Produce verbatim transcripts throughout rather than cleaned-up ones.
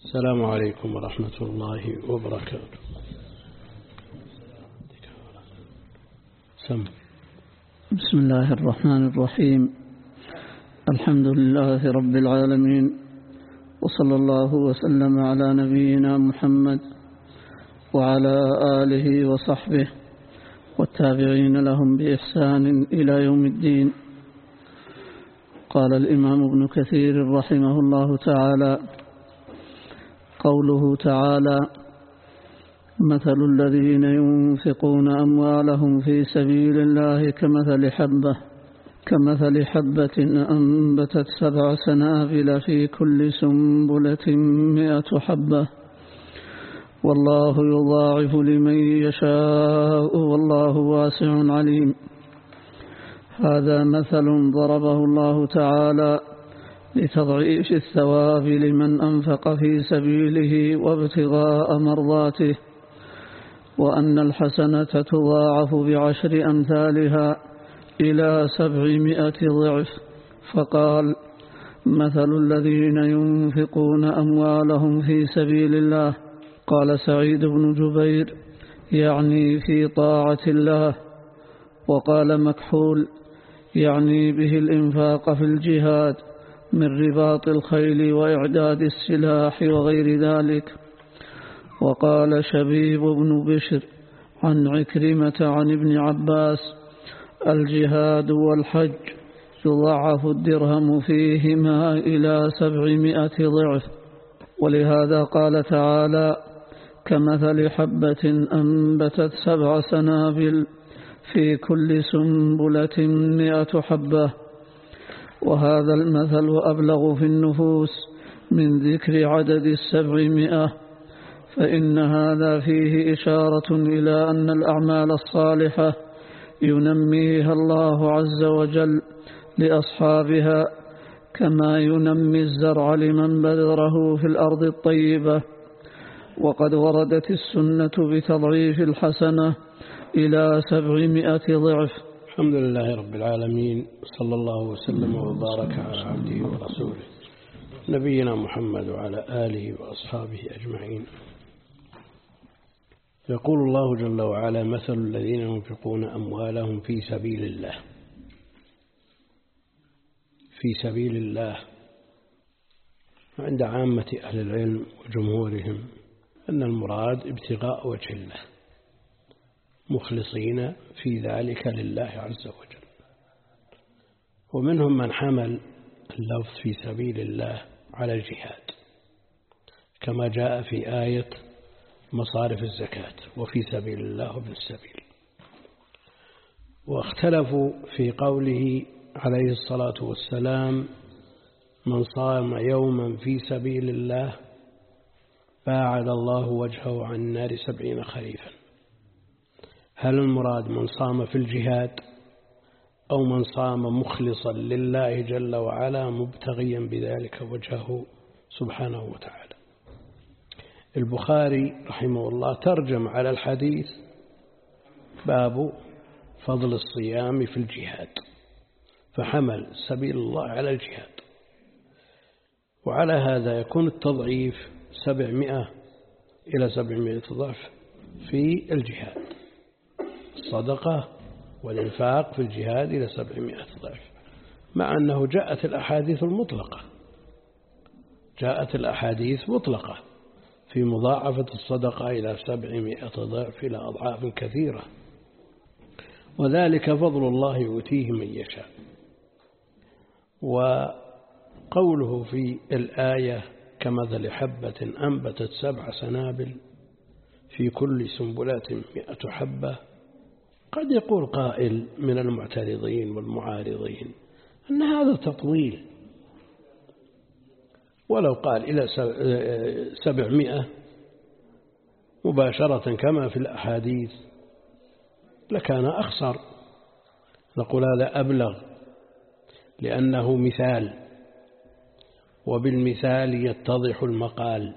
السلام عليكم ورحمة الله وبركاته. سم. بسم الله الرحمن الرحيم. الحمد لله رب العالمين، وصلى الله وسلم على نبينا محمد وعلى آله وصحبه والتابعين لهم بإحسان إلى يوم الدين. قال الإمام ابن كثير رحمه الله تعالى: قوله تعالى: مثل الذين ينفقون أموالهم في سبيل الله كمثل حبة كمثل حبة أنبتت سبع سنابل في كل سنبلة مئة حبة والله يضاعف لمن يشاء والله واسع عليم. هذا مثل ضربه الله تعالى لتضعيف الثواب لمن أنفق في سبيله وابتغاء مرضاته، وأن الحسنة تضاعف بعشر أمثالها إلى سبعمائة ضعف. فقال: مثل الذين ينفقون أموالهم في سبيل الله. قال سعيد بن جبير: يعني في طاعة الله. وقال مكحول: يعني به الإنفاق في الجهاد من رباط الخيل وإعداد السلاح وغير ذلك. وقال شبيب بن بشر عن عكرمة عن ابن عباس: الجهاد والحج يضاعف الدرهم فيهما إلى سبعمائة ضعف. ولهذا قال تعالى: كمثل حبة أنبتت سبع سنابل في كل سنبلة مئة حبة. وهذا المثل أبلغ في النفوس من ذكر عدد السبعمائة، فإن هذا فيه إشارة إلى أن الأعمال الصالحة ينميها الله عز وجل لأصحابها كما ينمي الزرع لمن بذره في الأرض الطيبة. وقد وردت السنة بتضعيف الحسنة إلى سبعمائة ضعف. الحمد لله رب العالمين، صلى الله وسلم وبارك على عبده ورسوله نبينا محمد وعلى آله وأصحابه أجمعين. يقول الله جل وعلا: مثل الذين ينفقون أموالهم في سبيل الله. في سبيل الله عند عامة أهل العلم وجمهورهم أن المراد ابتغاء وجه الله، مخلصين في ذلك لله عز وجل. ومنهم من حمل اللفظ في سبيل الله على الجهاد، كما جاء في آية مصارف الزكاة: وفي سبيل الله وابن السبيل. واختلفوا في قوله عليه الصلاة والسلام: من صام يوما في سبيل الله باعد الله وجهه عن النار سبعين خريفا. هل المراد من صام في الجهاد أو من صام مخلصا لله جل وعلا مبتغيا بذلك وجهه سبحانه وتعالى؟ البخاري رحمه الله ترجم على الحديث: باب فضل الصيام في الجهاد، فحمل سبيل الله على الجهاد. وعلى هذا يكون التضعيف سبعمائة إلى سبعمائة ضعف في الجهاد، الصدقة والإنفاق في الجهاد إلى سبعمائة ضعف، مع أنه جاءت الأحاديث المطلقة جاءت الأحاديث مطلقة في مضاعفة الصدقة إلى سبعمائة ضعف إلى أضعاف كثيرة، وذلك فضل الله يؤتيه من يشاء. وقوله في الآية: كمثل حبة أنبتت سبع سنابل في كل سنبلات مئة حبة، قد يقول قائل من المعترضين والمعارضين أن هذا تطويل، ولو قال إلى سبعمائة مباشرة كما في الأحاديث لكان أخسر. نقول هذا أبلغ، لأنه مثال، وبالمثال يتضح المقال.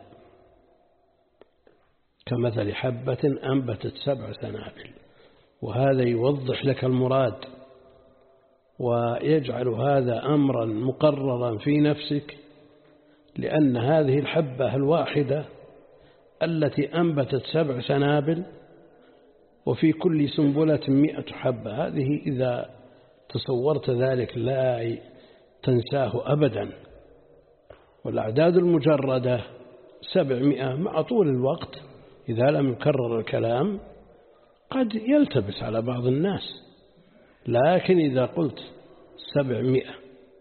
كمثل حبة أنبتت سبع سنابل، وهذا يوضح لك المراد ويجعل هذا أمرا مقررا في نفسك لأن هذه الحبة الواحدة التي أنبتت سبع سنابل وفي كل سنبلة مئة حبة، هذه إذا تصورت ذلك لا تنساه أبدا. والأعداد المجردة سبعمائة مع طول الوقت إذا لم يكرر الكلام قد يلتبس على بعض الناس، لكن إذا قلت سبعمائة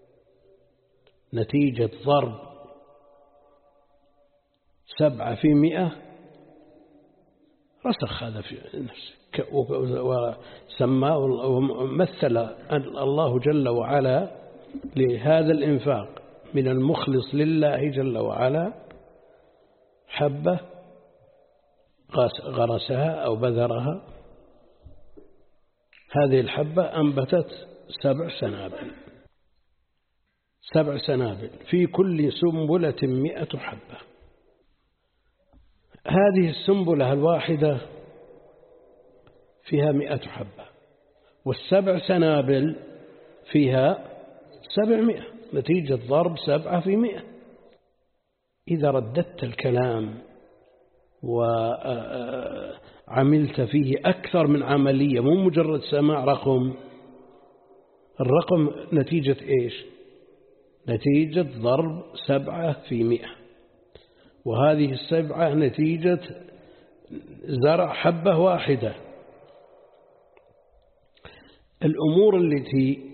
نتيجة ضرب سبعة في مئة رسخ هذا في نفسك. وسماه ومثل الله جل وعلا لهذا الإنفاق من المخلص لله جل وعلا حبة غرسها أو بذرها، هذه الحبة أنبتت سبع سنابل سبع سنابل في كل سنبلة مئة حبة. هذه السنبلة الواحدة فيها مئة حبة، والسبع سنابل فيها سبعمائة نتيجة ضرب سبعة في مئة. إذا رددت الكلام وعملت فيه أكثر من عملية، مو مجرد سماع رقم، الرقم نتيجة إيش؟ نتيجة ضرب سبعة في مئة، وهذه السبعة نتيجة زرع حبة واحدة. الأمور التي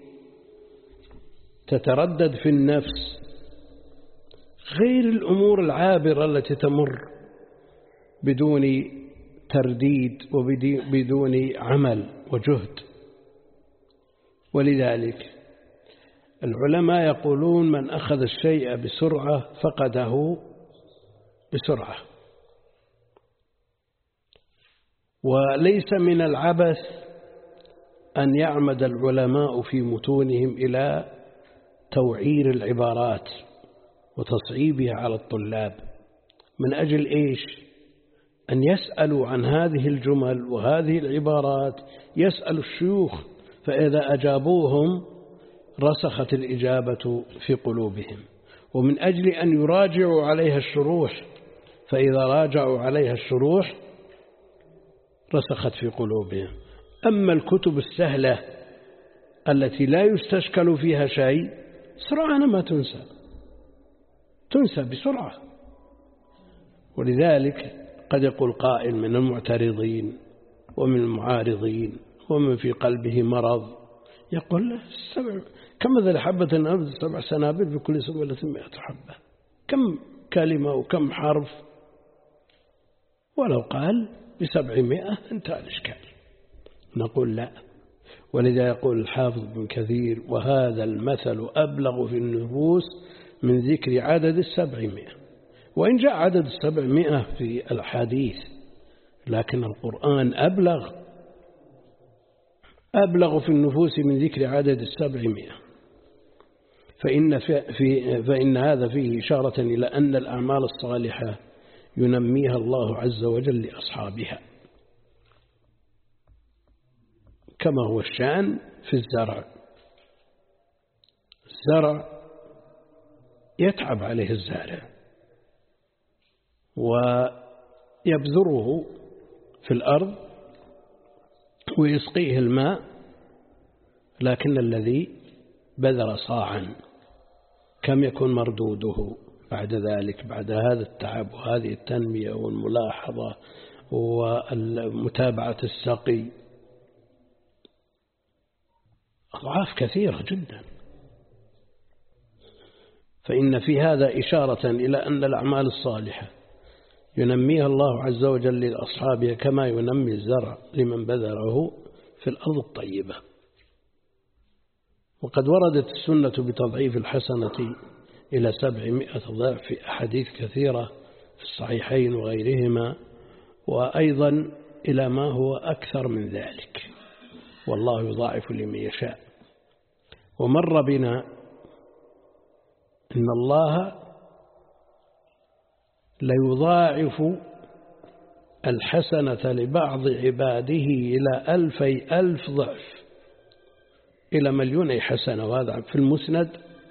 تتردد في النفس غير الأمور العابرة التي تمر بدون ترديد وبدون عمل وجهد. ولذلك العلماء يقولون من أخذ الشيء بسرعة فقده بسرعة. وليس من العبث أن يعمد العلماء في متونهم إلى توعير العبارات وتصعيبها على الطلاب، من أجل إيش؟ أن يسألوا عن هذه الجمل وهذه العبارات، يسأل الشيوخ، فإذا أجابوهم رسخت الإجابة في قلوبهم، ومن أجل أن يراجعوا عليها الشروح، فإذا راجعوا عليها الشروح رسخت في قلوبهم. أما الكتب السهلة التي لا يستشكل فيها شيء سرعان ما تنسى تنسى بسرعة. ولذلك قد يقول قائل من المعترضين ومن المعارضين ومن في قلبه مرض يقول له السبع كمثل حبة أنبتت سبع سنابل في كل سنبلة مئة حبة، كم كلمة وكم حرف؟ ولو قال بسبعمائة انتهى الإشكال. نقول لا. ولذا يقول الحافظ بن كثير وهذا المثل أبلغ في النفوس من ذكر عدد السبعمائة، وإن جاء عدد السبعمائة في الحديث، لكن القرآن أبلغ أبلغ في النفوس من ذكر عدد السبعمائة. فإن, في في فإن هذا فيه إشارة إلى أن الأعمال الصالحة ينميها الله عز وجل لأصحابها، كما هو الشأن في الزرع. الزرع يتعب عليه الزارع ويبذره في الأرض ويسقيه الماء، لكن الذي بذر صاعا كم يكون مردوده بعد ذلك، بعد هذا التعب وهذه التنمية والملاحظة ومتابعة السقي؟ أضعاف كثيرة جدا. فإن في هذا إشارة إلى أن الأعمال الصالحة ينميها الله عز وجل لأصحابها كما ينمي الزرع لمن بذره في الأرض الطيبة. وقد وردت السنة بتضعيف الحسنة إلى سبعمائة ضعف في أحاديث كثيرة في الصحيحين وغيرهما، وأيضا إلى ما هو أكثر من ذلك، والله يضاعف لمن يشاء. ومر بنا إن الله ليضاعف الحسنة لبعض عباده إلى ألفي ألف ضعف، إلى مليوني حسنة. وهذا في المسند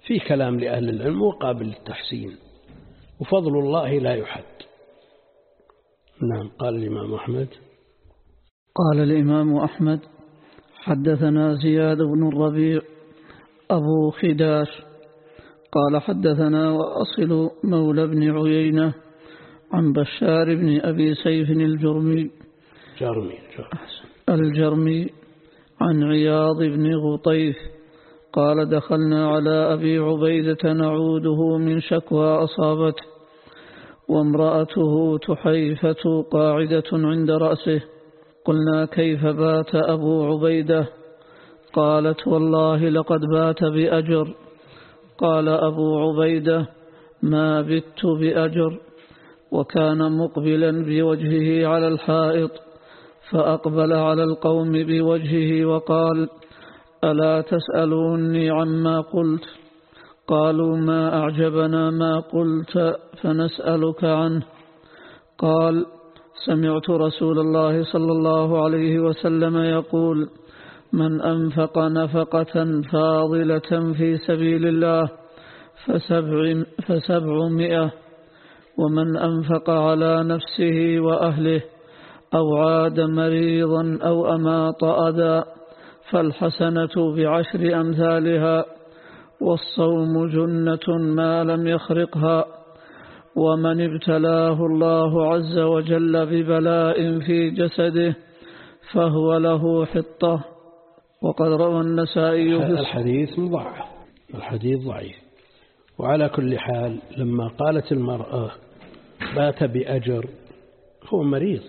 في كلام لأهل العلم وقابل للتحسين، وفضل الله لا يحد. نعم. قال الإمام أحمد قال الإمام أحمد حدثنا زياد بن الربيع أبو خداش قال حدثنا وأصل مولى بن عيينة عن بشار بن أبي سيف الجرمي جرمي الجرمي عن عياض بن غطيف قال دخلنا على أبي عبيدة نعوده من شكوى أصابته وامرأته تحيفة قاعدة عند رأسه، قلنا كيف بات أبو عبيدة؟ قالت والله لقد بات بأجر. قال أبو عبيدة ما بت بأجر، وكان مقبلا بوجهه على الحائط فأقبل على القوم بوجهه وقال ألا تسألوني عما قلت؟ قالوا ما أعجبنا ما قلت فنسألك عنه. قال سمعت رسول الله صلى الله عليه وسلم يقول من أنفق نفقة فاضلة في سبيل الله فسبع فسبعمائة، ومن أنفق على نفسه وأهله أو عاد مريضا أو أماط أذى فالحسنة بعشر أمثالها، والصوم جنة ما لم يخرقها، ومن ابتلاه الله عز وجل ببلاء في جسده فهو له حطة. وقد روى النسائي في الحديث مضاعف، الحديث ضعيف. وعلى كل حال لما قالت المرأة بات بأجر هو مريض،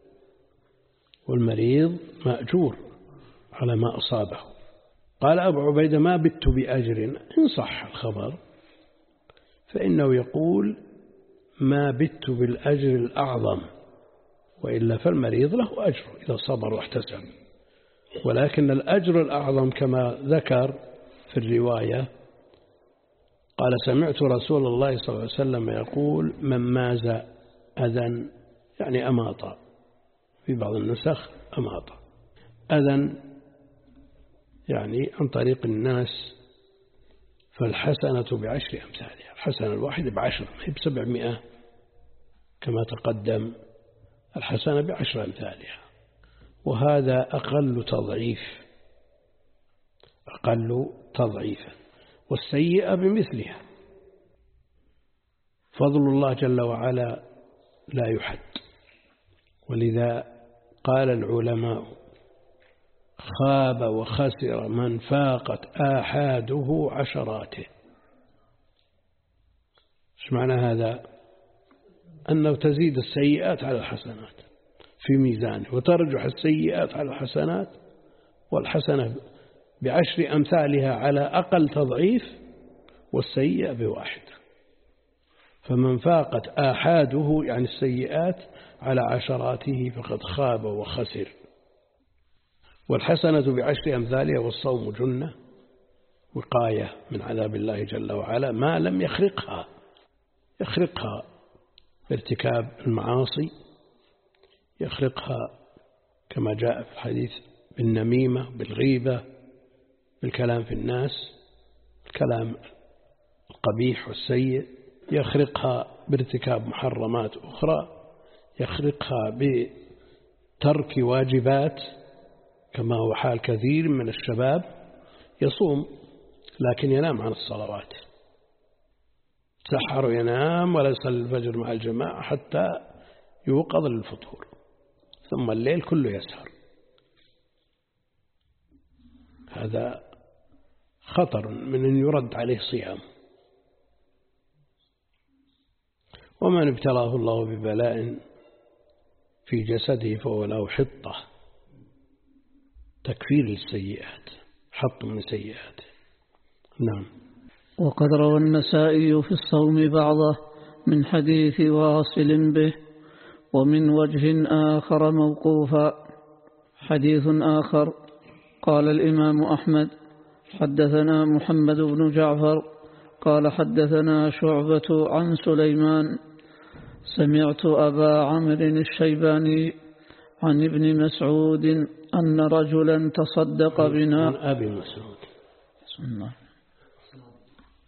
والمريض مأجور على ما أصابه. قال أبو عبيدة ما بت بأجر، إن صح الخبر فإنه يقول ما بت بالأجر الأعظم، وإلا فالمريض له أجر إذا صبر واحتسب، ولكن الأجر الأعظم كما ذكر في الرواية قال سمعت رسول الله صلى الله عليه وسلم يقول من ماز أذى، يعني أماط، في بعض النسخ أماط أذى يعني عن طريق الناس فالحسنة بعشر أمثالها، الحسنة الواحدة بعشر، هي بسبعمائة كما تقدم، الحسنة بعشر أمثالها، وهذا أقل تضعيف، أقل تضعيفا، والسيئة بمثلها. فضل الله جل وعلا لا يحد، ولذا قال العلماء خاب وخسر من فاقت آحاده عشراته. ايش معنى هذا؟ أنه تزيد السيئات على الحسنات في ميزانه، وترجح السيئات على الحسنات، والحسنة بعشر أمثالها على أقل تضعيف، والسيئة بواحد. فمن فاقت آحاده يعني السيئات على عشراته فقد خاب وخسر. والحسنة بعشر أمثالها، والصوم جنة وقاية من عذاب الله جل وعلا ما لم يخرقها، يخرقها بارتكاب المعاصي، يخرقها كما جاء في الحديث بالنميمة، بالغيبة، بالكلام في الناس، الكلام القبيح والسيء، يخرقها بارتكاب محرمات أخرى، يخرقها بترك واجبات كما هو حال كثير من الشباب يصوم لكن ينام عن الصلوات، سحر ينام ولا يصلي الفجر مع الجماعة حتى يوقظ للفطور، ثم الليل كله يسهر. هذا خطر من أن يرد عليه صيام. ومن ابتلاه الله ببلاء في جسده فهو له حطة، تكفير للسيئات، حط من السيئات. نعم. وقد روى النسائي في الصوم بعضه من حديث واصل به، ومن وجه آخر موقوفا. حديث آخر قال الإمام أحمد حدثنا محمد بن جعفر قال حدثنا شعبة عن سليمان سمعت أبا عمرو الشيباني عن ابن مسعود أن رجلا تصدق بنا. عن أبي مسعود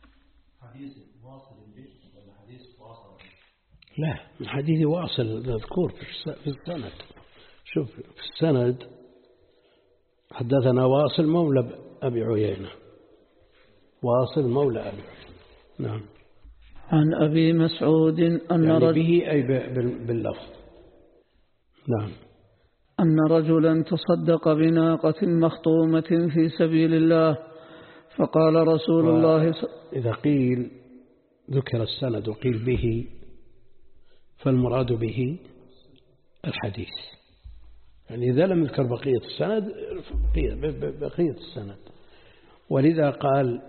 حديث واصل به ولا حديث واصل؟ لا، من حديث واصل مذكور في السند. شوف في السند حدثنا واصل مولى أبي عيينة، واصل مولى أبي عيينة. نعم. عن أبي مسعود أن يعني رجل به أي باللفظ. نعم. أن رجلا تصدق بناقة مخطومة في سبيل الله فقال رسول الله ص... إذا قيل ذكر السند وقيل به فالمراد به الحديث، يعني إذا لم يذكر بقية السند بقية السند. ولذا قال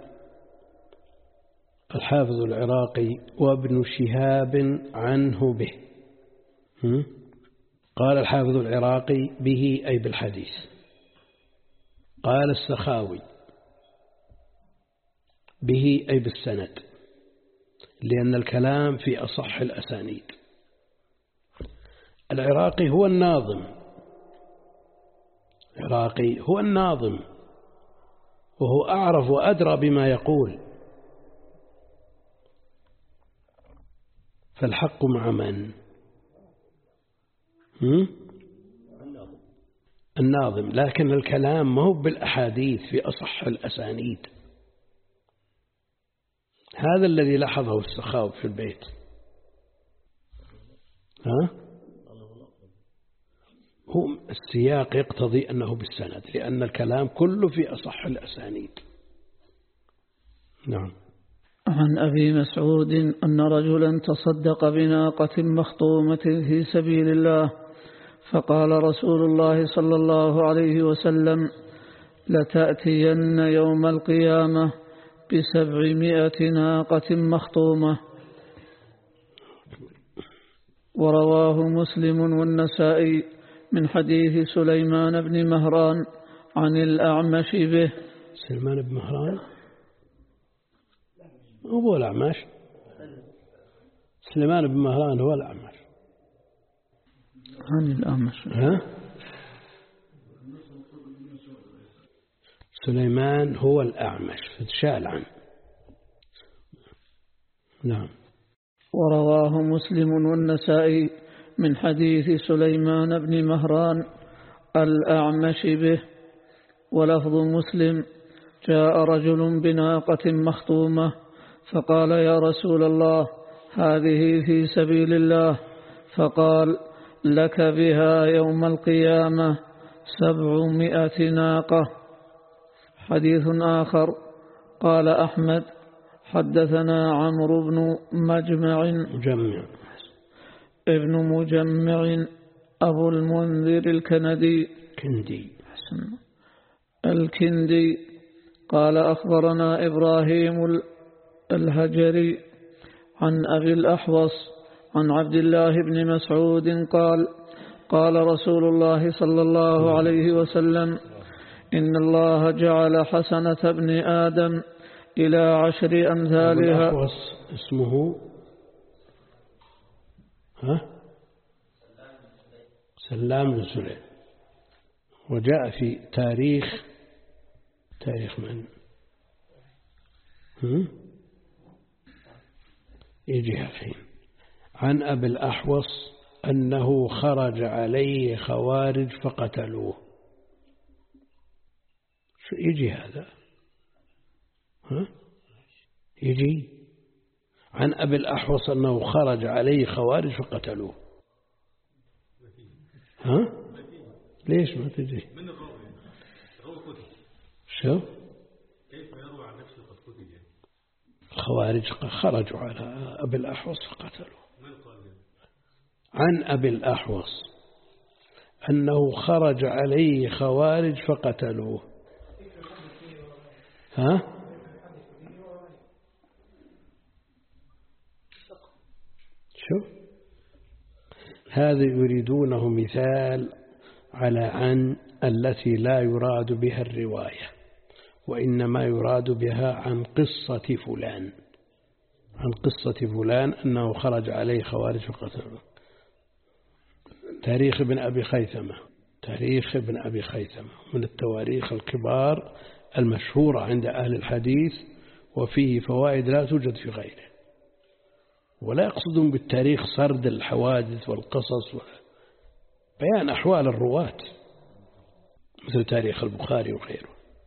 الحافظ العراقي وابن شهاب عنه به. قال الحافظ العراقي به أي بالحديث. قال السخاوي به أي بالسند، لأن الكلام في أصح الأسانيد. العراقي هو الناظم، العراقي هو الناظم وهو أعرف وأدرى بما يقول. فالحق مع من؟ الناظم، لكن الكلام ما هو بالأحاديث في أصح الأسانيد. هذا الذي لاحظه السخاوي في البيت. ها؟ هو السياق يقتضي أنه بالسند، لأن الكلام كله في أصح الأسانيد. نعم. عن أبي مسعود أن رجلا تصدق بناقة مخطومة في سبيل الله فقال رسول الله صلى الله عليه وسلم لتأتين يوم القيامة بسبعمائة ناقة مخطومة. ورواه مسلم والنسائي من حديث سليمان بن مهران عن الأعمش به. سليمان بن مهران هو الأعمش، سليمان بن مهران هو الأعمش. عن الأعمش. ها؟ سليمان هو الأعمش فتشال عنه. نعم. ورواه مسلم والنسائي من حديث سليمان بن مهران الأعمش به. ولفظ مسلم جاء رجل بناقة مخطومة فقال يا رسول الله هذه في سبيل الله، فقال لك بها يوم القيامة سبعمائة ناقة. حديث آخر قال أحمد حدثنا عمرو بن مجمع مجمع ابن مجمع أبو المنذر الكندي كندي الكندي قال أخبرنا إبراهيم الهجري عن أبي الأحوص عن عبد الله بن مسعود قال قال رسول الله صلى الله عليه وسلم إن الله جعل حسنة ابن آدم إلى عشر أمثالها. أبو الأحوص اسمه ها؟ سلام بن سليم، وجاء في تاريخ تاريخ من هم؟ يجيها فين؟ عن أبي الأحوص أنه خرج عليه خوارج فقتلوه. شو يجي هذا؟ ها؟ يجي عن أبي الأحوص أنه خرج عليه خوارج فقتلوه. ها؟ ليش ما تجي؟ شو؟ كيف يروى عن نفسه قد قتل؟ خوارج خرجوا على أبي الأحوص فقتلوه. عن أبي الأحوص أنه خرج عليه خوارج فقتلوه. ها؟ شو؟ هذا يريدونه مثال على عن التي لا يراد بها الرواية، وإنما يراد بها عن قصة فلان، عن قصة فلان أنه خرج عليه خوارج فقتلوه. تاريخ ابن أبي خيثمة، تاريخ ابن أبي خيثمة من التواريخ الكبار المشهورة عند أهل الحديث، وفيه فوائد لا توجد في غيره. ولا يقصدون بالتاريخ سرد الحوادث والقصص بيان أحوال الرواة مثل تاريخ البخاري وغيره،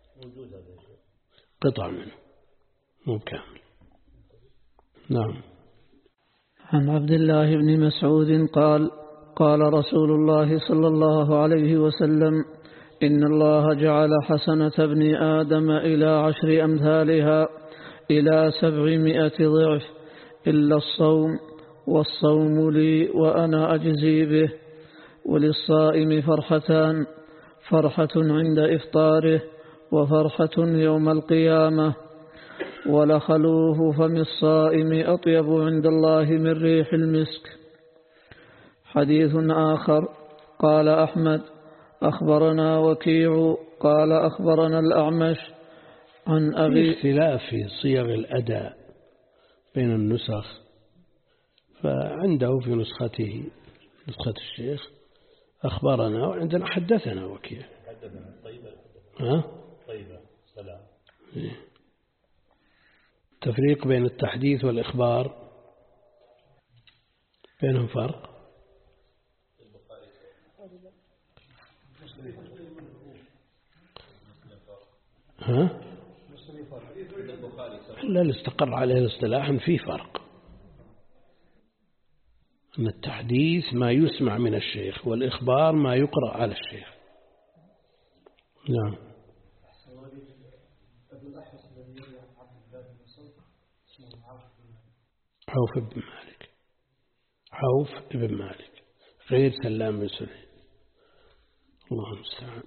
قطع منه مو كامل. نعم. عن عبد الله بن مسعود قال قال رسول الله صلى الله عليه وسلم إن الله جعل حسنة ابن آدم إلى عشر أمثالها إلى سبعمائة ضعف إلا الصوم، والصوم لي وأنا أجزي به، وللصائم فرحتان، فرحة عند إفطاره وفرحة يوم القيامة، ولخلوف فم الصائم أطيب عند الله من ريح المسك. حديث آخر. قال أحمد أخبرنا وكيع قال أخبرنا الأعمش عن أبي. اختلاف في صيغ الأداء بين النسخ، فعنده في نسخته نسخة الشيخ أخبرنا، وعندنا حدثنا وكيع. حدثنا طيبة ها طيبة سلام. تفريق بين التحديث والإخبار، بينهم فرق. ها لا، اللي استقر عليه الاصطلاح فيه فرق، أن التحديث ما يسمع من الشيخ، والإخبار ما يقرأ على الشيخ. نعم. عوف بن مالك، عوف بن مالك غير سلام بن سليم. الله المستعان.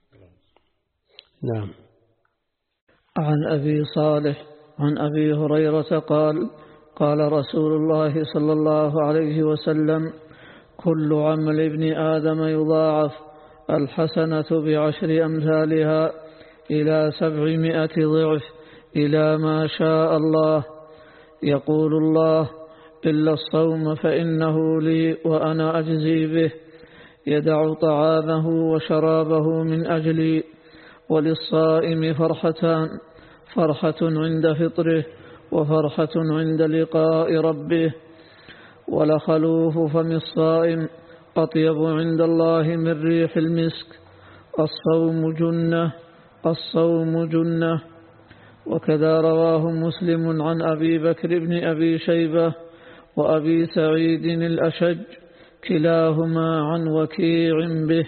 نعم. عن أبي صالح عن أبي هريرة قال قال رسول الله صلى الله عليه وسلم كل عمل ابن آدم يضاعف، الحسنة بعشر أمثالها إلى سبعمائة ضعف إلى ما شاء الله. يقول الله إلا الصوم فإنه لي وأنا أجزي به، يدع طعامه وشرابه من أجلي. وللصائم فرحتان، فرحة عند فطره وفرحة عند لقاء ربه. ولخلوف فم الصائم أطيب عند الله من ريح المسك. الصوم جنة، الصوم جنة. وكذا رواه مسلم عن أبي بكر بن أبي شيبة وأبي سعيد الأشج كلاهما عن وكيع به.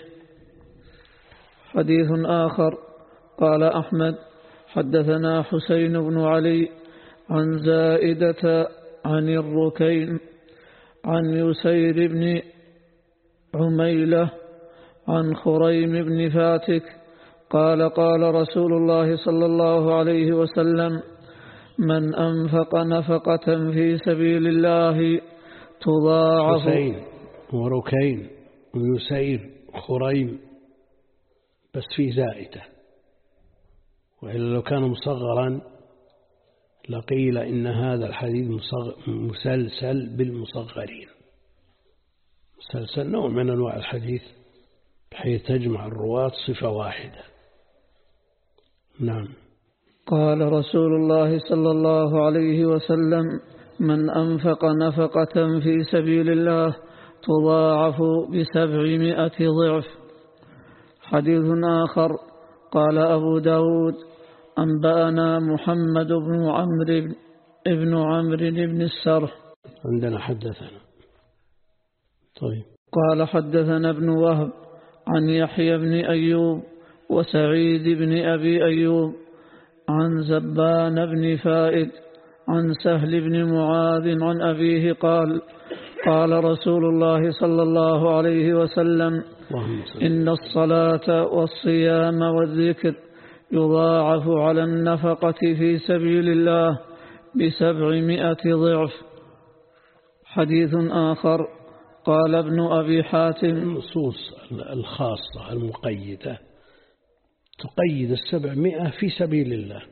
حديث آخر. قال أحمد حدثنا حسين بن علي عن زائدة عن الركين عن يسير بن عميلة عن خريم بن فاتك قال قال رسول الله صلى الله عليه وسلم من أنفق نفقة في سبيل الله تضاعف. حسين وركين ويسير خريم بس في زائدة، وإلا لو كان مصغرا لقيل إن هذا الحديث مسلسل بالمصغرين. مسلسل نوع من أنواع الحديث بحيث تجمع الرواة صفة واحدة. نعم. قال رسول الله صلى الله عليه وسلم من أنفق نفقة في سبيل الله تضاعف بسبعمائة ضعف. حديث آخر. قال أبو داود أنبأنا محمد بن عمرو بن عمرو بن السرح. عندنا حدثنا. طيب. قال حدثنا ابن وهب عن يحيى بن أيوب وسعيد بن أبي أيوب عن زبان بن فائد عن سهل بن معاذ عن أبيه قال قال رسول الله صلى الله عليه وسلم إن الصلاة والصيام والذكر يضاعف على النفقة في سبيل الله بسبعمائة ضعف. حديث آخر. قال ابن أبي حاتم النصوص الخاصة المقيدة تقيد السبعمائة في سبيل الله،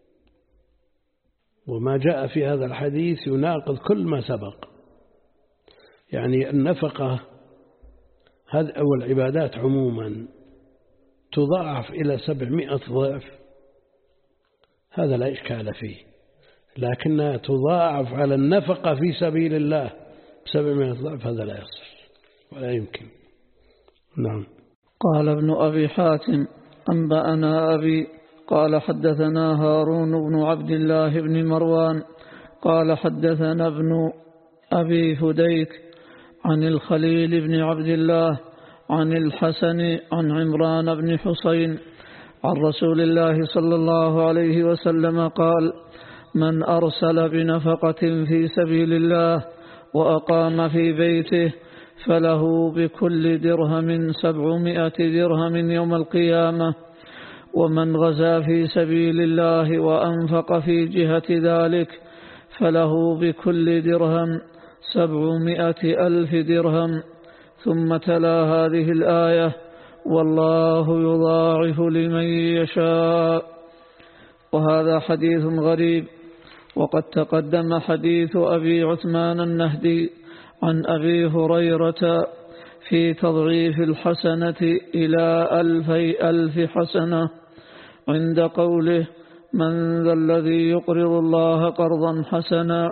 وما جاء في هذا الحديث يناقض كل ما سبق. يعني النفقة هذه أو العبادات عموما تضاعف إلى سبعمائة ضعف، هذا لا إشكال فيه، لكنها تضاعف على النفقة في سبيل الله بسبعمائة ضعف، هذا لا يصح ولا يمكن. نعم. قال ابن أبي حاتم أنبأنا أبي قال حدثنا هارون بن عبد الله بن مروان قال حدثنا ابن أبي فديك عن الخليل بن عبد الله عن الحسن عن عمران بن حسين عن رسول الله صلى الله عليه وسلم قال: من أرسل بنفقة في سبيل الله وأقام في بيته فله بكل درهم سبعمائة درهم يوم القيامة، ومن غزا في سبيل الله وأنفق في جهة ذلك فله بكل درهم سبعمائة ألف درهم. ثم تلا هذه الآية: والله يضاعف لمن يشاء. وهذا حديث غريب، وقد تقدم حديث أبي عثمان النهدي عن أبي هريرة في تضعيف الحسنة إلى ألفي ألف حسنة عند قوله: من ذا الذي يقرض الله قرضا حسنا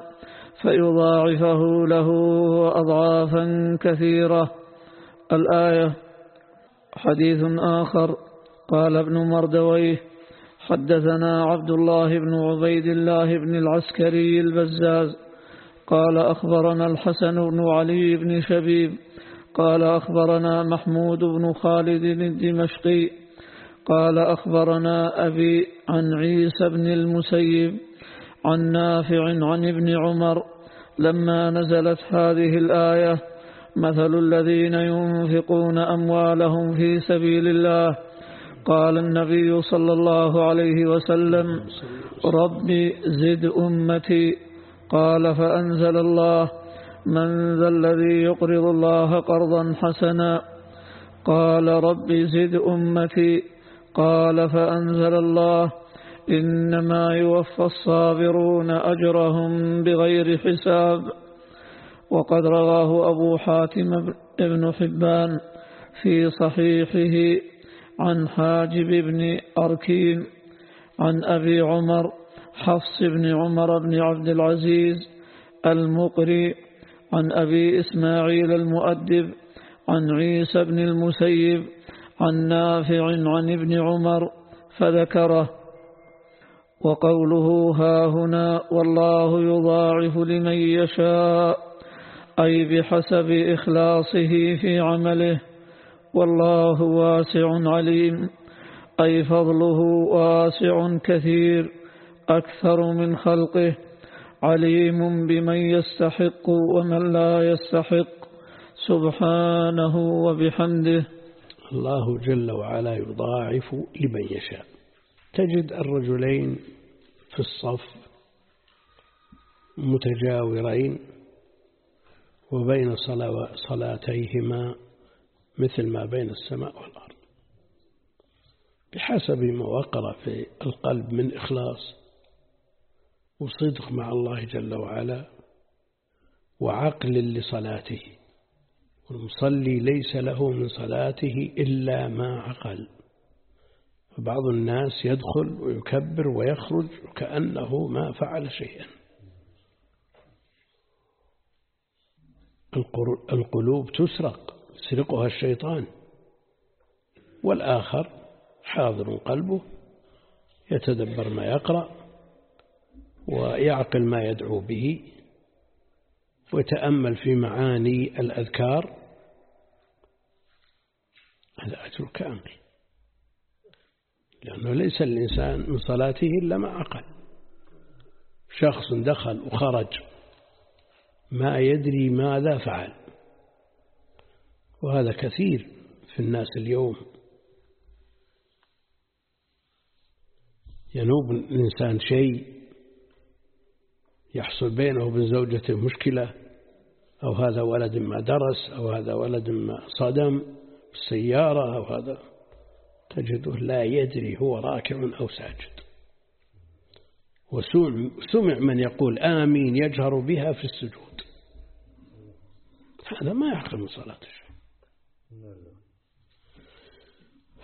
فيضاعفه له أضعافا كثيرة. الآية. حديث آخر قال ابن مردويه: حدثنا عبد الله بن عبيد الله بن العسكري البزاز قال أخبرنا الحسن بن علي بن شبيب قال أخبرنا محمود بن خالد الدمشقي قال أخبرنا أبي عن عيسى بن المسيب عن نافع عن ابن عمر لما نزلت هذه الآية: مثل الذين ينفقون أموالهم في سبيل الله، قال النبي صلى الله عليه وسلم: رب زد أمتي. قال: فأنزل الله: من ذا الذي يقرض الله قرضا حسنا. قال: رب زد أمتي. قال: فأنزل الله: إنما يوفى الصابرون أجرهم بغير حساب. وقد رواه أبو حاتم ابن حبان في صحيحه عن حاجب بن أركين عن أبي عمر حفص بن عمر بن عبد العزيز المقري عن أبي إسماعيل المؤدب عن عيسى بن المسيب عن نافع عن ابن عمر فذكره. وقوله ها هنا: والله يضاعف لمن يشاء، أي بحسب إخلاصه في عمله. والله واسع عليم، أي فضله واسع كثير أكثر من خلقه، عليم بمن يستحق ومن لا يستحق، سبحانه وبحمده. الله جل وعلا يضاعف لمن يشاء. تجد الرجلين في الصف متجاورين وبين صلاتيهما مثل ما بين السماء والأرض، بحسب ما وقر في القلب من إخلاص وصدق مع الله جل وعلا وعقل لصلاته. والمصلي ليس له من صلاته إلا ما عقل. فبعض الناس يدخل ويكبر ويخرج كأنه ما فعل شيئا. القلوب تسرق، يسرقها الشيطان. والآخر حاضر قلبه يتدبر ما يقرأ ويعقل ما يدعو به ويتأمل في معاني الأذكار. هذا أجر كامل، لأنه ليس الإنسان من صلاته إلا ما عقل. شخص دخل وخرج ما يدري ماذا فعل، وهذا كثير في الناس اليوم. ينوب الإنسان شيء، يحصل بينه وبين زوجته مشكلة، أو هذا ولد ما درس، أو هذا ولد ما صدم بالسيارة، أو هذا تجده لا يدري هو راكع أو ساجد. وسمع من يقول آمين يجهر بها في السجود، هذا ما يعقل من صلاته.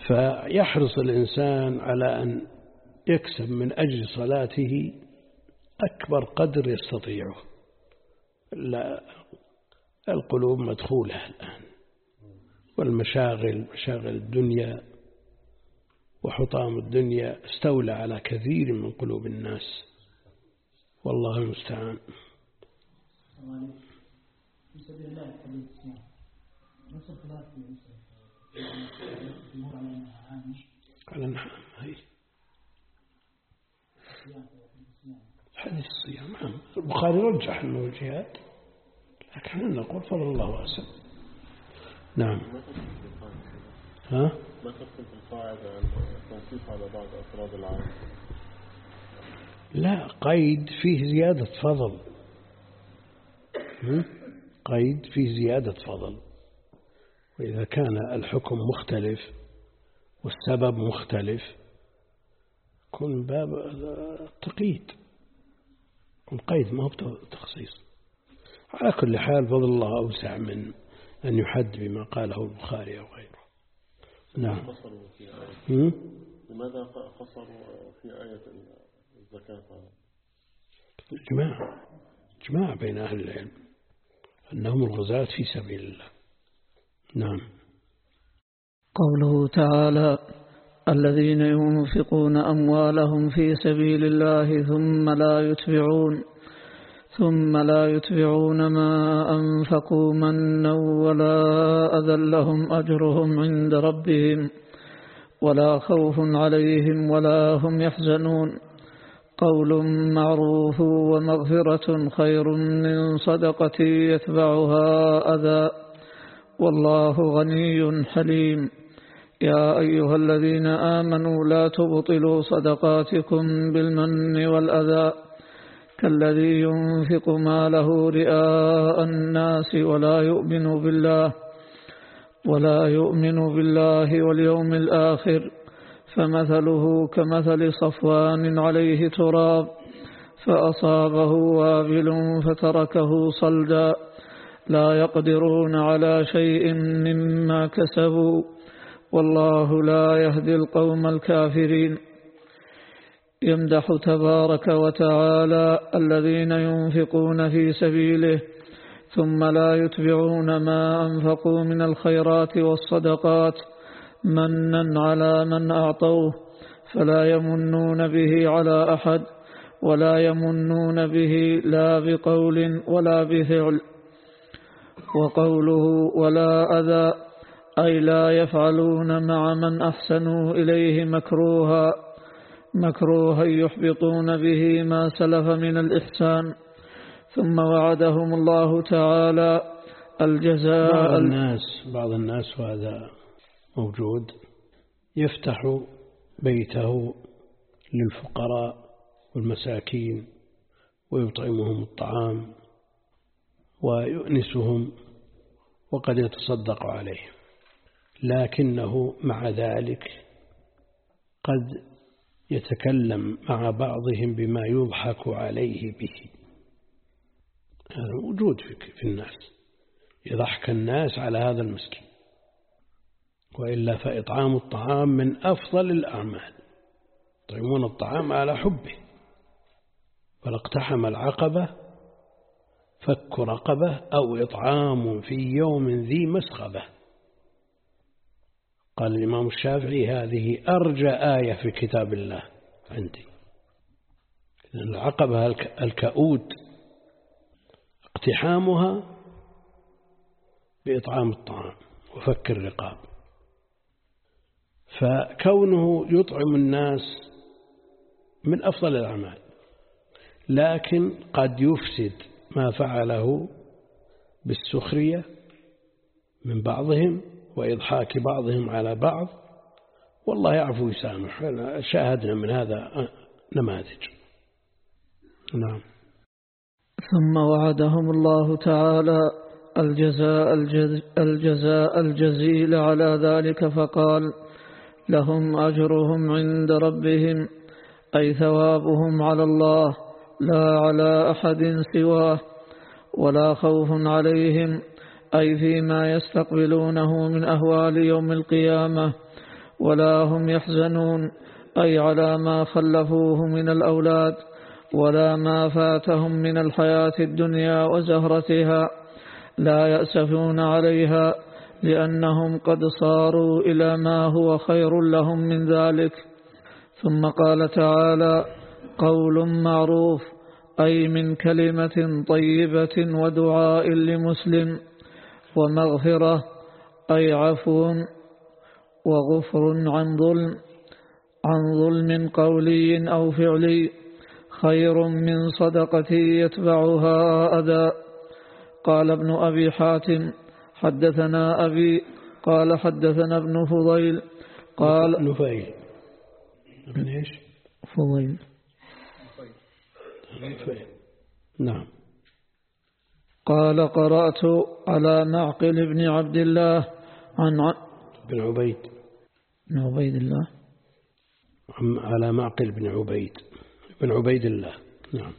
فيحرص الإنسان على أن يكسب من أجل صلاته أكبر قدر يستطيعه. لا، القلوب مدخولة الآن، والمشاغل مشاغل الدنيا وحطام الدنيا استولى على كثير من قلوب الناس، والله المستعان. على نعم هي حديث الصيام. نعم البخاري رجح أنه الجهاد، لكن نقول فضل الله واسع. نعم. ها؟ ما تقصد القاعدة أن تنصيص على بعض أفراد العام؟ لا، قيد فيه زيادة فضل. قيد فيه زيادة فضل، وإذا كان الحكم مختلف والسبب مختلف يكون باب التقييد، يكون قيد ما هو تخصيص. على كل حال فضل الله أوسع من أن يحد بما قاله البخاري أو غيره. نعم. لماذا قصروا في آية الزكاة؟ جماعة جماعة بين أهل العلم أنهم الغزاة في سبيل الله. نعم. قوله تعالى: الذين ينفقون أموالهم في سبيل الله ثم لا يتبعون ثم لا يتبعون ما أنفقوا منا ولا أذى لهم أجرهم عند ربهم ولا خوف عليهم ولا هم يحزنون. قول معروف ومغفرة خير من صدقة يتبعها أذى والله غني حليم. يا أيها الذين آمنوا لا تبطلوا صدقاتكم بالمن والأذى كالذي ينفق ماله رئاء الناس ولا يؤمن بالله ولا يؤمن بالله واليوم الآخر فمثله كمثل صفوان عليه تراب فأصابه وابل فتركه صلدا لا يقدرون على شيء مما كسبوا والله لا يهدي القوم الكافرين. يمدح تبارك وتعالى الذين ينفقون في سبيله ثم لا يتبعون ما أنفقوا من الخيرات والصدقات منا على من أعطوه فلا يمنون به على أحد ولا يمنون به لا بقول ولا بفعل. وقوله ولا أذى أي لا يفعلون مع من أحسنوا إليه مكروها مكروها يحبطون به ما سلف من الإحسان. ثم وعدهم الله تعالى الجزاء. بعض الناس بعض الناس وهذا موجود يفتح بيته للفقراء والمساكين ويطعمهم الطعام ويؤنسهم وقد يتصدق عليهم، لكنه مع ذلك قد يتكلم مع بعضهم بما يضحك عليه به. هذا موجود في الناس، يضحك الناس على هذا المسكين. وإلا فإطعام الطعام من أفضل الأعمال، يطعمون الطعام على حبه. فلاقتحم العقبة فك رقبة أو إطعام في يوم ذي مسغبة. قال الإمام الشافعي هذه أرجى آية في كتاب الله عندي. العقبة الكؤود اقتحامها بإطعام الطعام وفك الرقاب. فكونه يطعم الناس من أفضل الأعمال، لكن قد يفسد ما فعله بالسخرية من بعضهم وإضحاك بعضهم على بعض، والله يعفو ويسامح. شاهدنا من هذا نماذج. نعم. ثم وعدهم الله تعالى الجزاء, الجز الجزاء الجزيل على ذلك فقال لهم أجرهم عند ربهم أي ثوابهم على الله لا على أحد سواه ولا خوف عليهم أي فيما يستقبلونه من أهوال يوم القيامة ولا هم يحزنون أي على ما خلفوه من الأولاد ولا ما فاتهم من الحياة الدنيا وزهرتها، لا يأسفون عليها لأنهم قد صاروا إلى ما هو خير لهم من ذلك. ثم قال تعالى: قول معروف، أي من كلمة طيبة ودعاء لمسلم، ومغفرة أي عفو وغفر عن ظلم عن ظلم قولي أو فعلي، خير من صدقة يتبعها أذى. قال ابن أبي حاتم: حدثنا أبي قال حدثنا ابن فضيل قال نفيل ابن إيش؟ فضيل نفيل. نعم. قال: قرأت على معقل بن عبد الله عن بن عبيد بن عبيد الله على معقل بن عبيد بن عبيد الله. نعم.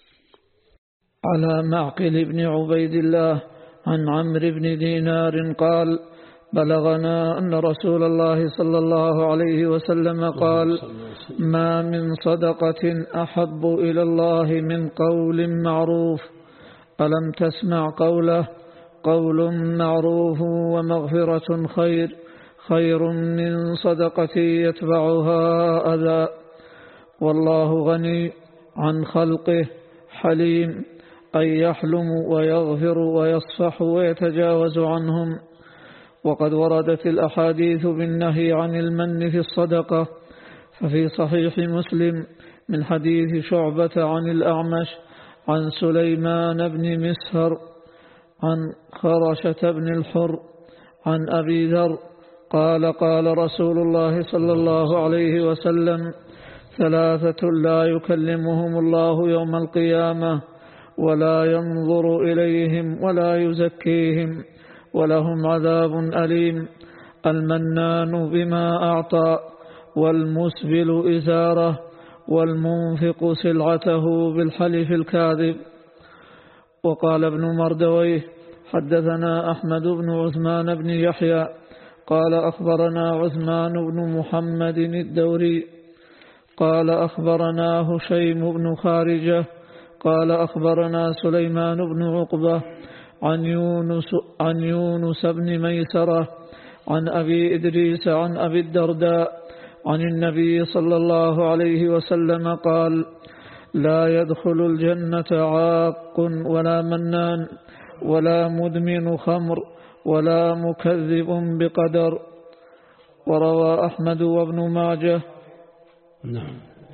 على معقل بن عبيد الله عن عمرو بن دينار قال: بلغنا أن رسول الله صلى الله عليه وسلم قال: ما من صدقة أحب إلى الله من قول معروف. ألم تسمع قوله: قول معروف ومغفرة خير خير من صدقة يتبعها أذى. والله غني عن خلقه حليم، أي يحلم ويغفر ويصفح ويتجاوز عنهم. وقد وردت الأحاديث بالنهي عن المن في الصدقة، ففي صحيح مسلم من حديث شعبة عن الأعمش عن سليمان بن مسهر عن خرشة بن الحر عن أبي ذر قال: قال رسول الله صلى الله عليه وسلم: ثلاثة لا يكلمهم الله يوم القيامة ولا ينظر إليهم ولا يزكيهم ولهم عذاب أليم: المنان بما أعطى، والمسبل إزاره، والمنفق سلعته بالحلف الكاذب. وقال ابن مردويه: حدثنا أحمد بن عثمان بن يحيى قال: أخبرنا عثمان بن محمد الدوري قال: أخبرنا هشيم بن خارجة قال: أخبرنا سليمان بن عقبة عن يونس, عن يونس بن ميسرة عن أبي إدريس عن أبي الدرداء عن النبي صلى الله عليه وسلم قال: لا يدخل الجنة عاق ولا منان ولا مدمن خمر ولا مكذب بقدر. وروى أحمد وابن ماجه. نعم.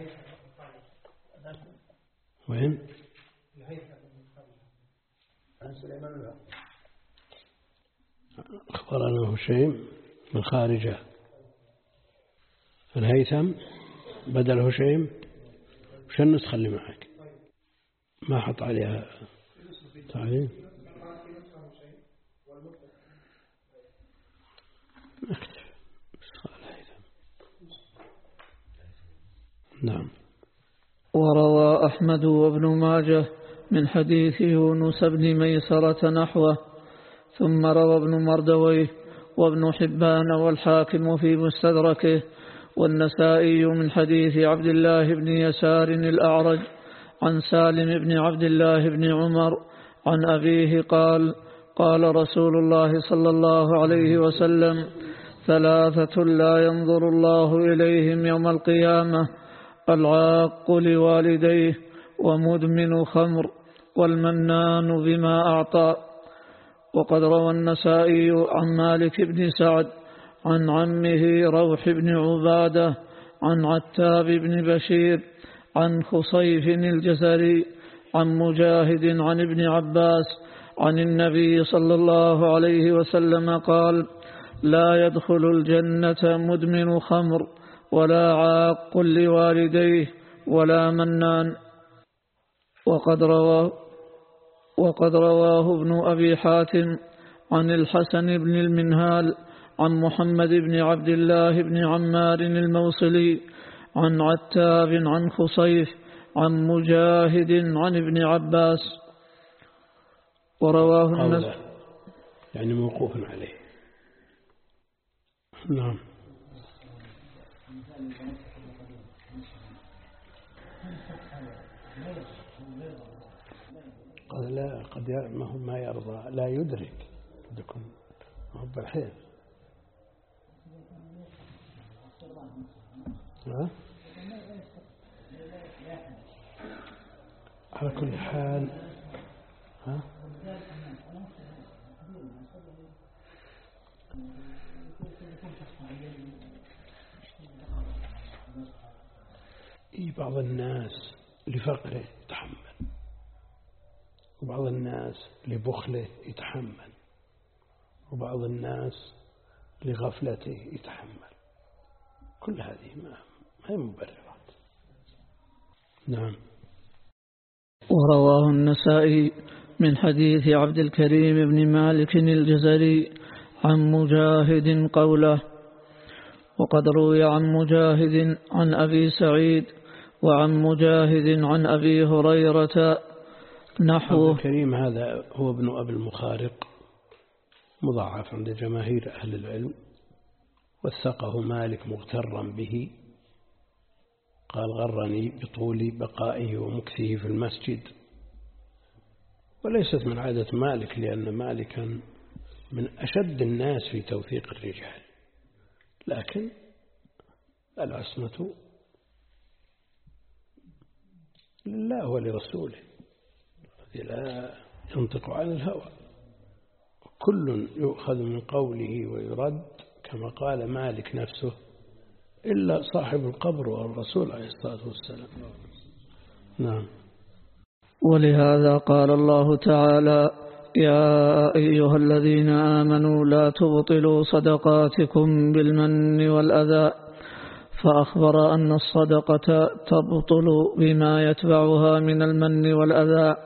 وين؟ أخبرنا هشيم من خارجة. الهيثم بدل هشيم. وش النسخة اللي معك؟ ما حط عليها تعليم. نعم. وروى أحمد وابن ماجه من حديث يونس بن ميسرة نحوه. ثم روى ابن مردويه وابن حبان والحاكم في مستدركه والنسائي من حديث عبد الله بن يسار الأعرج عن سالم بن عبد الله بن عمر عن أبيه قال: قال رسول الله صلى الله عليه وسلم: ثلاثة لا ينظر الله إليهم يوم القيامة: العاق لوالديه، ومدمن خمر، والمنان بما أعطى. وقد روى النسائي عن مالك بن سعد عن عمه روح بن عبادة عن عتاب بن بشير عن خصيف الجزري عن مجاهد عن ابن عباس عن النبي صلى الله عليه وسلم قال: لا يدخل الجنة مدمن خمر ولا عاق لوالديه ولا منان. وقد رواه وقد رواه ابن أبي حاتم عن الحسن بن المنهال عن محمد بن عبد الله بن عمار الموصلي عن عتاب عن خصيف عن مجاهد عن ابن عباس. ورواه النسائي يعني موقوف عليه. نعم. قال لا، قد ما هو ما يرضى، لا يدرك، قد يكون ما هو بالحين. ها؟ على كل حال ها؟ إيه بعض الناس لفقره يتحمل، وبعض الناس لبخله يتحمل، وبعض الناس لغفلته يتحمل. كل هذه ما هي مبررات. نعم. ورواه النسائي من حديث عبد الكريم بن مالك الجزري عن مجاهد قوله. وقد روي عن مجاهد عن أبي سعيد وعن مجاهد عن أبي هريرة نحوه. عبد الكريم هذا هو ابن أبي المخارق، مضاعف عند جماهير أهل العلم، وثقه مالك مغترا به، قال غرني بطول بقائه ومكثه في المسجد. وليست من عادة مالك، لأن مالكا من أشد الناس في توثيق الرجال، لكن العصمة لله ولرسوله الذي لا ينطق عن الهوى، كل يؤخذ من قوله ويرد كما قال مالك نفسه، إلا صاحب القبر والرسول عليه الصلاة والسلام. نعم. ولهذا قال الله تعالى: يا أيها الذين آمنوا لا تبطلوا صدقاتكم بالمن والأذى، فأخبر أن الصدقة تبطل بما يتبعها من المن والأذى،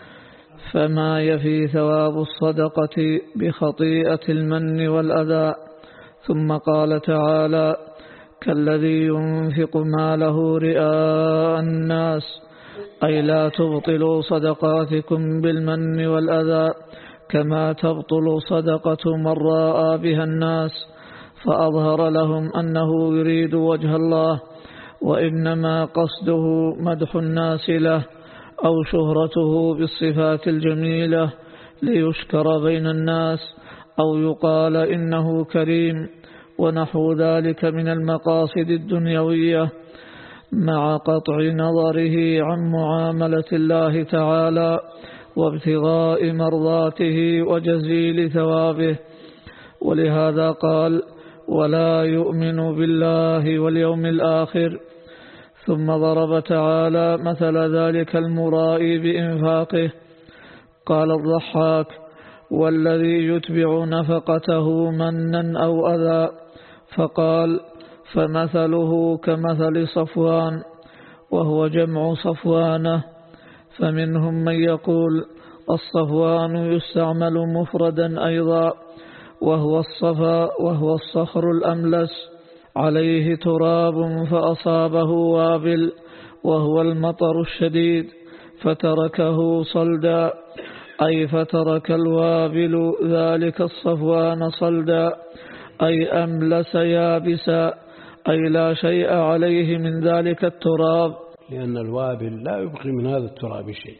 فما يفي ثواب الصدقة بخطيئة المن والأذى. ثم قال تعالى: كالذي ينفق ماله رئاء الناس، أي لا تبطلوا صدقاتكم بالمن والأذى كما تبطل صدقة من راء بها الناس، فأظهر لهم أنه يريد وجه الله، وإنما قصده مدح الناس له أو شهرته بالصفات الجميلة ليشكر بين الناس، أو يقال إنه كريم، ونحو ذلك من المقاصد الدنيوية، مع قطع نظره عن معاملة الله تعالى وابتغاء مرضاته وجزيل ثوابه. ولهذا قال: ولا يؤمن بالله واليوم الآخر. ثم ضرب تعالى مثل ذلك المرائي بإنفاقه، قال الضحاك: والذي يتبع نفقته منا أو أذى، فقال: فمثله كمثل صفوان، وهو جمع صفوانه. فمنهم من يقول: الصفوان يستعمل مفردا أيضا، وهو الصفا وهو الصخر الأملس عليه تراب فأصابه وابل، وهو المطر الشديد فتركه صلدا، أي فترك الوابل ذلك الصفوان صلدا، أي أملس يابسا، أي لا شيء عليه من ذلك التراب، لأن الوابل لا يبقي من هذا التراب شيء.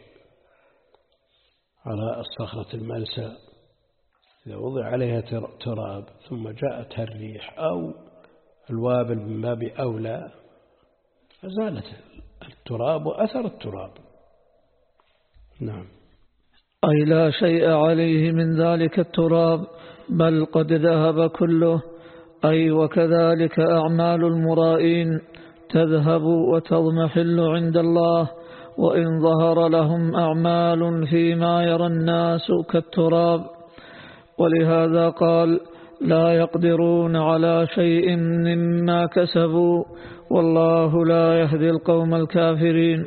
على الصخرة الملسى إذا وضع عليها تراب ثم جاءتها الريح أو الوابل من باب أولى فزالت التراب وأثر التراب. نعم. أي لا شيء عليه من ذلك التراب، بل قد ذهب كله. أي وكذلك أعمال المرائين تذهب وتضمحل عند الله، وإن ظهر لهم أعمال فيما يرى الناس كالتراب. ولهذا قال: لا يقدرون على شيء مما كسبوا، والله لا يهدي القوم الكافرين.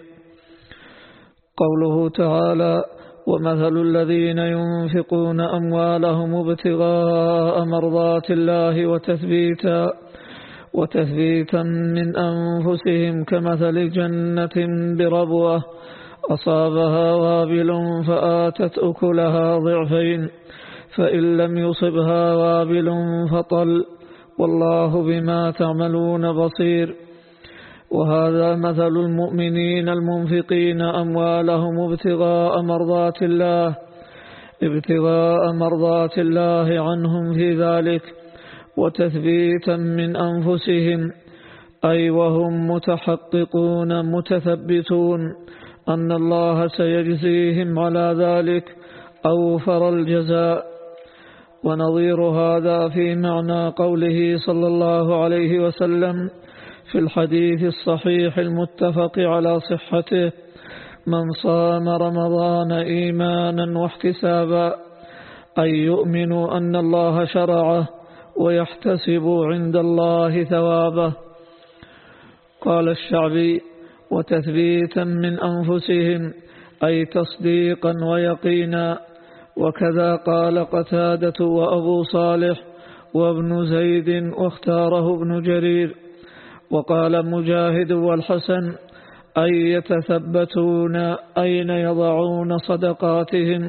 قوله تعالى: ومثل الذين ينفقون أموالهم ابتغاء مرضات الله وتثبيتا وتثبيتا من أنفسهم كمثل جنة بربوة أصابها وابل فآتت أكلها ضعفين، فإن لم يصبها وابل فطل، والله بما تعملون بصير. وهذا مثل المؤمنين المنفقين أموالهم ابتغاء مرضات الله ابتغاء مرضات الله عنهم في ذلك وتثبيتا من أنفسهم، أي وهم متحققون متثبتون أن الله سيجزيهم على ذلك أوفر الجزاء. ونظير هذا في معنى قوله صلى الله عليه وسلم في الحديث الصحيح المتفق على صحته: من صام رمضان إيمانا واحتسابا، أي يؤمن أن الله شرعه ويحتسب عند الله ثوابه. قال الشعبي: وتثبيتا من أنفسهم، أي تصديقا ويقينا. وكذا قال قتادة وأبو صالح وابن زيد، واختاره ابن جرير. وقال مجاهد والحسن: أي يتثبتون أين يضعون صدقاتهم.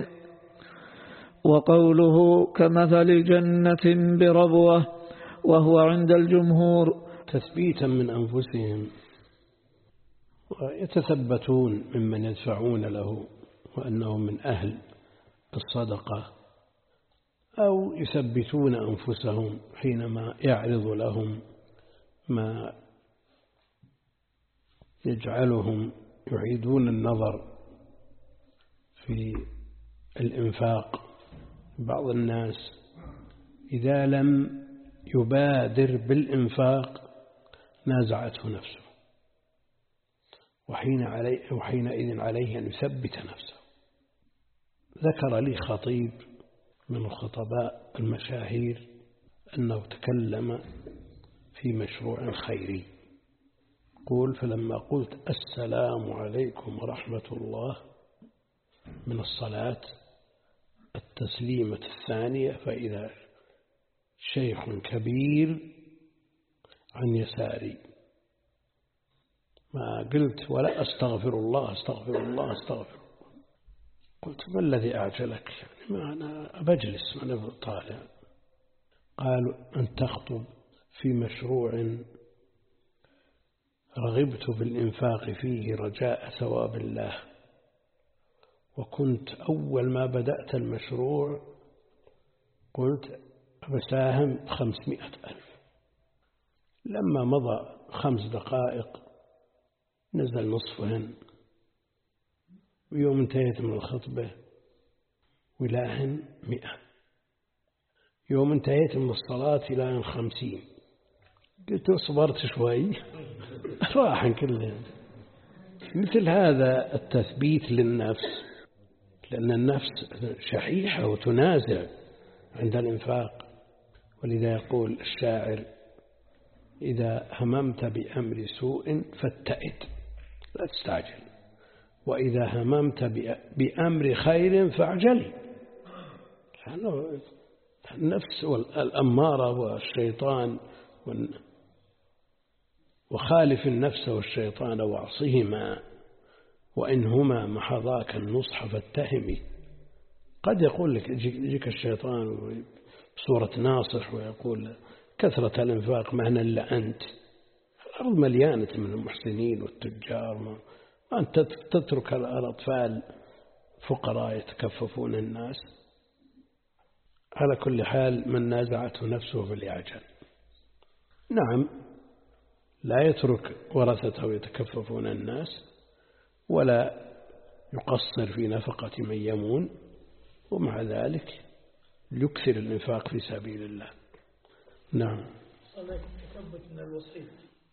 وقوله كمثل جنة بربوة، وهو عند الجمهور تثبيتا من أنفسهم، ويتثبتون ممن يدفعون له وأنهم من أهل الصدقة، أو يثبتون أنفسهم حينما يعرض لهم ما يجعلهم يعيدون النظر في الإنفاق. بعض الناس إذا لم يبادر بالإنفاق نازعته نفسه، وحين علي وحينئذ عليه أن يثبت نفسه. ذكر لي خطيب من الخطباء المشاهير أنه تكلم في مشروع خيري، قول: فلما قلت السلام عليكم ورحمة الله من الصلاة التسليمة الثانية، فإذا شيخ كبير عن يساري، ما قلت ولا أستغفر الله أستغفر الله أستغفر الله. قلت: ما الذي أعجلك؟ يعني ما أنا بجلس ما أنا طالع. قالوا: أن تخطب في مشروع رغبت بالإنفاق فيه رجاء ثواب الله، وكنت أول ما بدأت المشروع قلت بساهم خمسمائة ألف. لما مضى خمس دقائق نزل نصفهن، ويوم انتهيت من الخطبة ولاهن مئة، يوم انتهيت من الصلاة ولاهن خمسين. قلت صبرت شوي راحن كلهم. مثل هذا التثبيت للنفس، لأن النفس شحيحة وتنازع عند الإنفاق. ولذا يقول الشاعر: إذا هممت بأمر سوء فاتئد، لا تستعجل، وإذا هممت بأمر خير فاعجل. النفس والأمارة والشيطان، وخالف النفس والشيطان واعصهما، وإنهما محضاك النصح فاتهمي. قد يقول لك يجيك الشيطان بصورة ناصح ويقول: كثرة الإنفاق معنى إلا أنت، الأرض مليانة من المحسنين والتجار، ما أنت تترك الأطفال فقراء يتكففون الناس. على كل حال من نازعته نفسه فليعجل. نعم، لا يترك ورثته يتكففون الناس، ولا يقصر في نفقة من يمون، ومع ذلك يكثر الإنفاق في سبيل الله. نعم. التثبت من الوصية،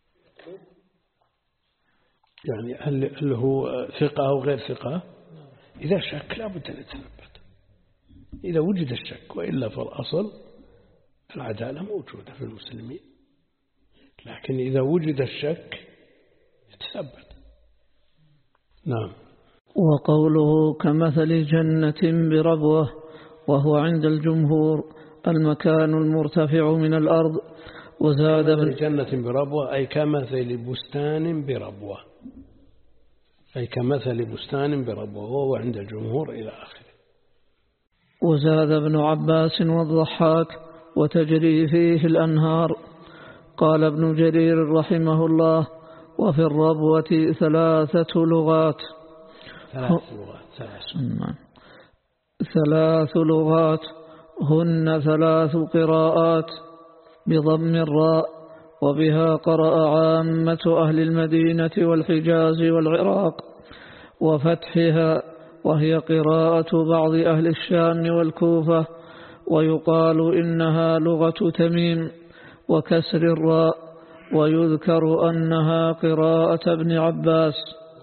يعني هل, هل هو ثقة أو غير ثقة؟ إذا شك لا بد أن يتثبت، إذا وجد الشك، وإلا فالأصل العدالة موجودة في المسلمين، لكن إذا وجد الشك يتثبت. نعم. وقوله كمثل جنة بربوة، وهو عند الجمهور المكان المرتفع من الأرض. وزاد كمثل جنة بربوة أي كمثل بستان بربوة، أي كمثل بستان بربوة، وهو عند الجمهور إلى آخره. وزاد ابن عباس والضحاك: وتجري فيه الأنهار. قال ابن جرير رحمه الله: وفي الربوة ثلاثة لغات ثلاث لغات ثلاث ثلاث لغات هن ثلاث قراءات بضم الراء، وبها قرأ عامة أهل المدينة والحجاز والعراق، وفتحها وهي قراءة بعض أهل الشام والكوفة، ويقال إنها لغة تميم، وكسر الراء، ويذكر أنها قراءة ابن عباس.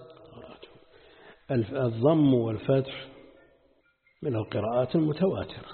الضم والفتح من القراءات المتواترة،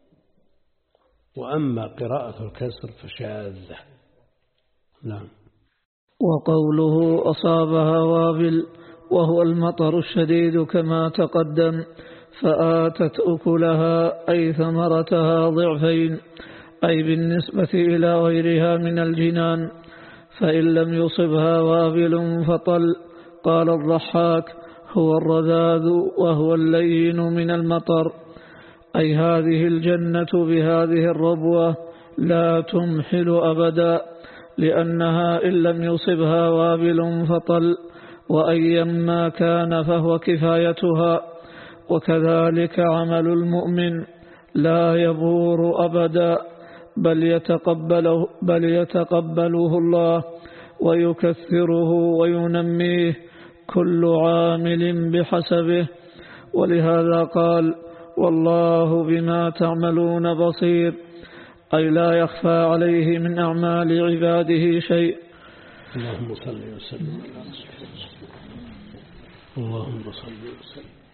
وأما قراءة الكسر فشاذة. نعم. وقوله أصابها وابل وهو المطر الشديد كما تقدم، فآتت أكلها أي ثمرتها ضعفين، أي بالنسبة إلى غيرها من الجنان، فإن لم يصبها وابل فطل. قال الضحاك هو الرذاذ وهو اللين من المطر، أي هذه الجنة بهذه الربوة لا تمحل أبدا، لأنها إن لم يصبها وابل فطل، وأيما كان فهو كفايتها. وكذلك عمل المؤمن لا يبور أبدا، بل يتقبله, بل يتقبله الله ويكثره وينميه، كل عامل بحسبه. ولهذا قال والله بما تعملون بصير، أي لا يخفى عليه من أعمال عباده شيء. اللهم صل وسلم اللهم صل وسلم